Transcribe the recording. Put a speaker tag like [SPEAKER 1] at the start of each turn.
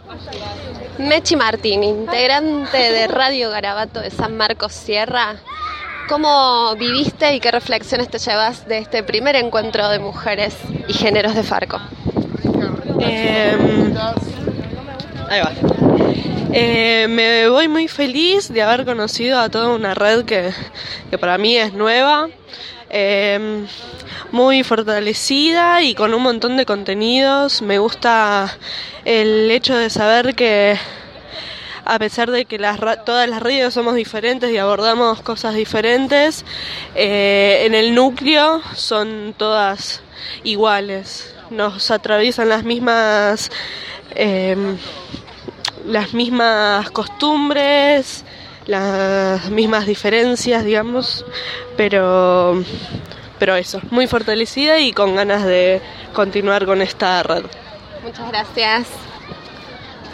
[SPEAKER 1] Mechi Martín, integrante de Radio Garabato de San Marcos Sierra. ¿Cómo viviste y qué reflexiones te llevas de este primer encuentro de mujeres y géneros de Farco?
[SPEAKER 2] Ahí va. Me voy muy feliz de haber conocido a toda una red que para mí es nueva, muy fortalecida y con un montón de contenidos. Me gusta el hecho de saber que a pesar de que todas las radios somos diferentes y abordamos cosas diferentes, en el núcleo son todas iguales. Nos atraviesan las mismas costumbres, las mismas diferencias, digamos, pero eso, muy fortalecida y con ganas de continuar con esta red.
[SPEAKER 1] Muchas gracias.